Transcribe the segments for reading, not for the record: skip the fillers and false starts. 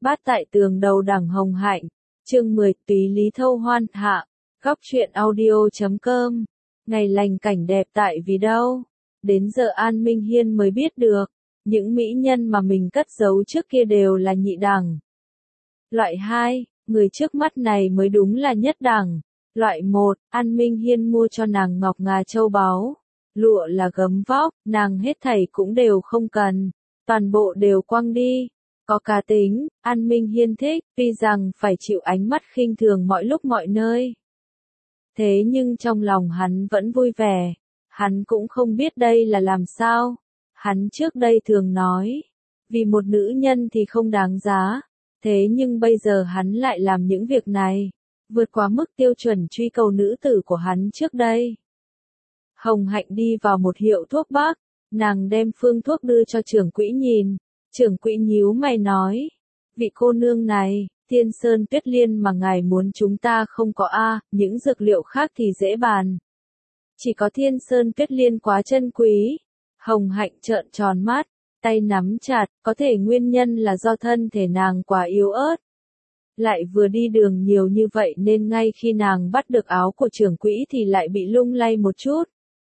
Bát tại tường đầu Đảng Hồng Hạnh, chương 10, Túy Lý Thâu Hoan hạ, góc truyện audio.com. Ngày lành cảnh đẹp tại vì đâu? Đến giờ An Minh Hiên mới biết được, những mỹ nhân mà mình cất giấu trước kia đều là nhị đẳng. Loại 2, người trước mắt này mới đúng là nhất đẳng. Loại 1, An Minh Hiên mua cho nàng ngọc ngà châu báu, lụa là gấm vóc, nàng hết thảy cũng đều không cần, toàn bộ đều quăng đi. Có cá tính, An Minh Hiên thích, tuy rằng phải chịu ánh mắt khinh thường mọi lúc mọi nơi. Thế nhưng trong lòng hắn vẫn vui vẻ, hắn cũng không biết đây là làm sao. Hắn trước đây thường nói, vì một nữ nhân thì không đáng giá, thế nhưng bây giờ hắn lại làm những việc này, vượt quá mức tiêu chuẩn truy cầu nữ tử của hắn trước đây. Hồng Hạnh đi vào một hiệu thuốc bắc, nàng đem phương thuốc đưa cho trưởng quỹ nhìn. Trưởng quỹ nhíu mày nói, vị cô nương này, Thiên Sơn Tuyết Liên mà ngài muốn chúng ta không có những dược liệu khác thì dễ bàn. Chỉ có Thiên Sơn Tuyết Liên quá chân quý. Hồng Hạnh trợn tròn mắt, tay nắm chặt, có thể nguyên nhân là do thân thể nàng quá yếu ớt. Lại vừa đi đường nhiều như vậy nên ngay khi nàng bắt được áo của trưởng quỹ thì lại bị lung lay một chút.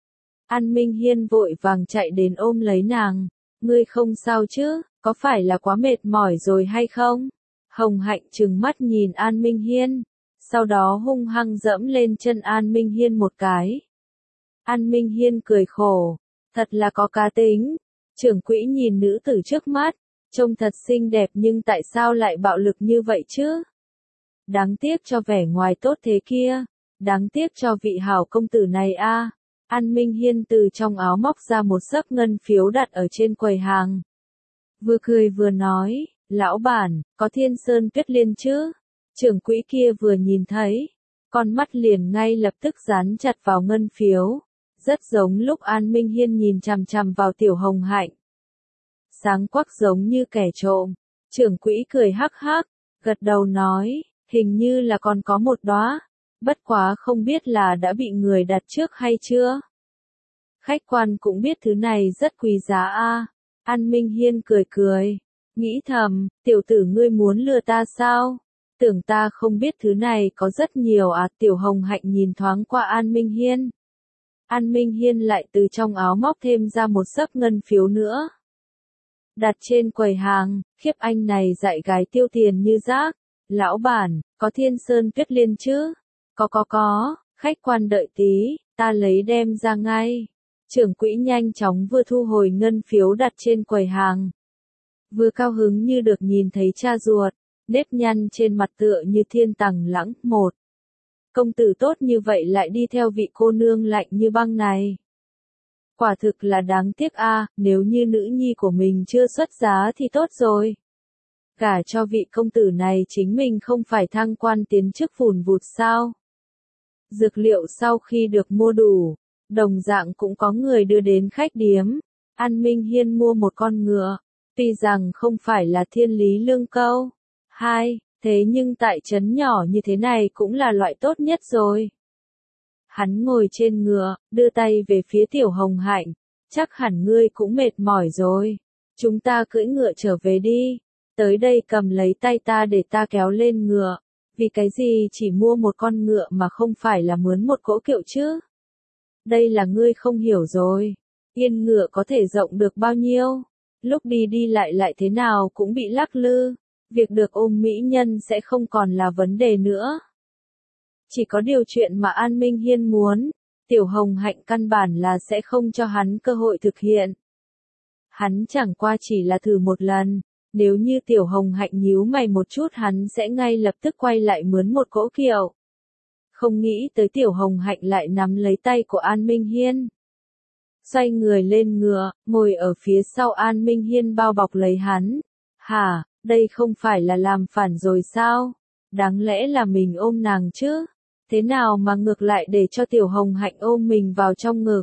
An Minh Hiên vội vàng chạy đến ôm lấy nàng. Ngươi không sao chứ, có phải là quá mệt mỏi rồi hay không? Hồng Hạnh trừng mắt nhìn An Minh Hiên, sau đó hung hăng dẫm lên chân An Minh Hiên một cái. An Minh Hiên cười khổ, thật là có cá tính. Trưởng quỹ nhìn nữ tử trước mắt, trông thật xinh đẹp nhưng tại sao lại bạo lực như vậy chứ? Đáng tiếc cho vẻ ngoài tốt thế kia, đáng tiếc cho vị hảo công tử này An Minh Hiên từ trong áo móc ra một xấp ngân phiếu đặt ở trên quầy hàng. Vừa cười vừa nói, lão bản, có Thiên Sơn Tuyết Liên chứ? Trưởng quỹ kia vừa nhìn thấy, con mắt liền ngay lập tức dán chặt vào ngân phiếu, rất giống lúc An Minh Hiên nhìn chằm chằm vào Tiểu Hồng Hạnh. Sáng quắc giống như kẻ trộm, trưởng quỹ cười hắc hắc, gật đầu nói, hình như là còn có một đóa. Bất quá không biết là đã bị người đặt trước hay chưa? Khách quan cũng biết thứ này rất quý giá An Minh Hiên cười cười, nghĩ thầm, tiểu tử ngươi muốn lừa ta sao? Tưởng ta không biết thứ này có rất nhiều Tiểu Hồng Hạnh nhìn thoáng qua An Minh Hiên. An Minh Hiên lại từ trong áo móc thêm ra một xấp ngân phiếu nữa. Đặt trên quầy hàng, khiếp anh này dạy gái tiêu tiền như rác. Lão bản, có Thiên Sơn Tuyết Liên chứ? Có, khách quan đợi tí, ta lấy đem ra ngay. Trưởng quỹ nhanh chóng vừa thu hồi ngân phiếu đặt trên quầy hàng. Vừa cao hứng như được nhìn thấy cha ruột, nếp nhăn trên mặt tựa như thiên tằng lãng. Một công tử tốt như vậy lại đi theo vị cô nương lạnh như băng này. Quả thực là đáng tiếc nếu như nữ nhi của mình chưa xuất giá thì tốt rồi. Cả cho vị công tử này chính mình không phải thăng quan tiến chức vùn vụt sao? Dược liệu sau khi được mua đủ, đồng dạng cũng có người đưa đến khách điếm. An Minh Hiên mua một con ngựa, tuy rằng không phải là thiên lý lương câu. 2, thế nhưng tại trấn nhỏ như thế này cũng là loại tốt nhất rồi. Hắn ngồi trên ngựa, đưa tay về phía Tiểu Hồng Hạnh, chắc hẳn ngươi cũng mệt mỏi rồi. Chúng ta cưỡi ngựa trở về đi. Tới đây cầm lấy tay ta để ta kéo lên ngựa. Vì cái gì chỉ mua một con ngựa mà không phải là mướn một cỗ kiệu chứ? Đây là ngươi không hiểu rồi. Yên ngựa có thể rộng được bao nhiêu? Lúc đi đi lại thế nào cũng bị lắc lư. Việc được ôm mỹ nhân sẽ không còn là vấn đề nữa. Chỉ có điều chuyện mà An Minh Hiên muốn, Tiểu Hồng Hạnh căn bản là sẽ không cho hắn cơ hội thực hiện. Hắn chẳng qua chỉ là thử một lần. Nếu như Tiểu Hồng Hạnh nhíu mày một chút hắn sẽ ngay lập tức quay lại mướn một cỗ kiệu. Không nghĩ tới Tiểu Hồng Hạnh lại nắm lấy tay của An Minh Hiên. Xoay người lên ngựa, ngồi ở phía sau An Minh Hiên bao bọc lấy hắn. Hả, đây không phải là làm phản rồi sao? Đáng lẽ là mình ôm nàng chứ? Thế nào mà ngược lại để cho Tiểu Hồng Hạnh ôm mình vào trong ngực?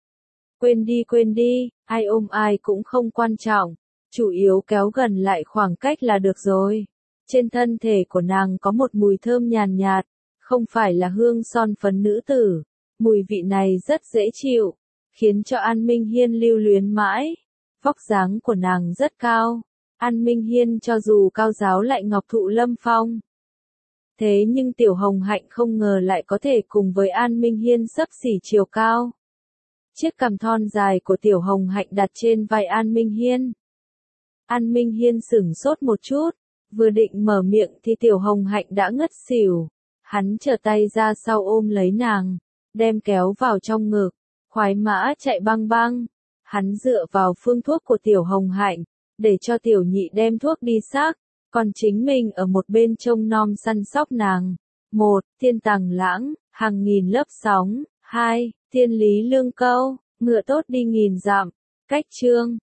Quên đi, ai ôm ai cũng không quan trọng. Chủ yếu kéo gần lại khoảng cách là được rồi. Trên thân thể của nàng có một mùi thơm nhàn nhạt, không phải là hương son phấn nữ tử. Mùi vị này rất dễ chịu, khiến cho An Minh Hiên lưu luyến mãi. Vóc dáng của nàng rất cao. An Minh Hiên cho dù cao giáo lại ngọc thụ lâm phong. Thế nhưng Tiểu Hồng Hạnh không ngờ lại có thể cùng với An Minh Hiên xấp xỉ chiều cao. Chiếc cằm thon dài của Tiểu Hồng Hạnh đặt trên vai An Minh Hiên. An Minh Hiên sửng sốt một chút, vừa định mở miệng thì Tiểu Hồng Hạnh đã ngất xỉu. Hắn trở tay ra sau ôm lấy nàng, đem kéo vào trong ngực, khoái mã chạy băng băng. Hắn dựa vào phương thuốc của Tiểu Hồng Hạnh, để cho Tiểu Nhị đem thuốc đi xác, còn chính mình ở một bên trông nom săn sóc nàng. 1. Thiên Tàng Lãng, hàng nghìn lớp sóng. 2. Thiên Lý Lương Câu, ngựa tốt đi nghìn dặm. Cách chương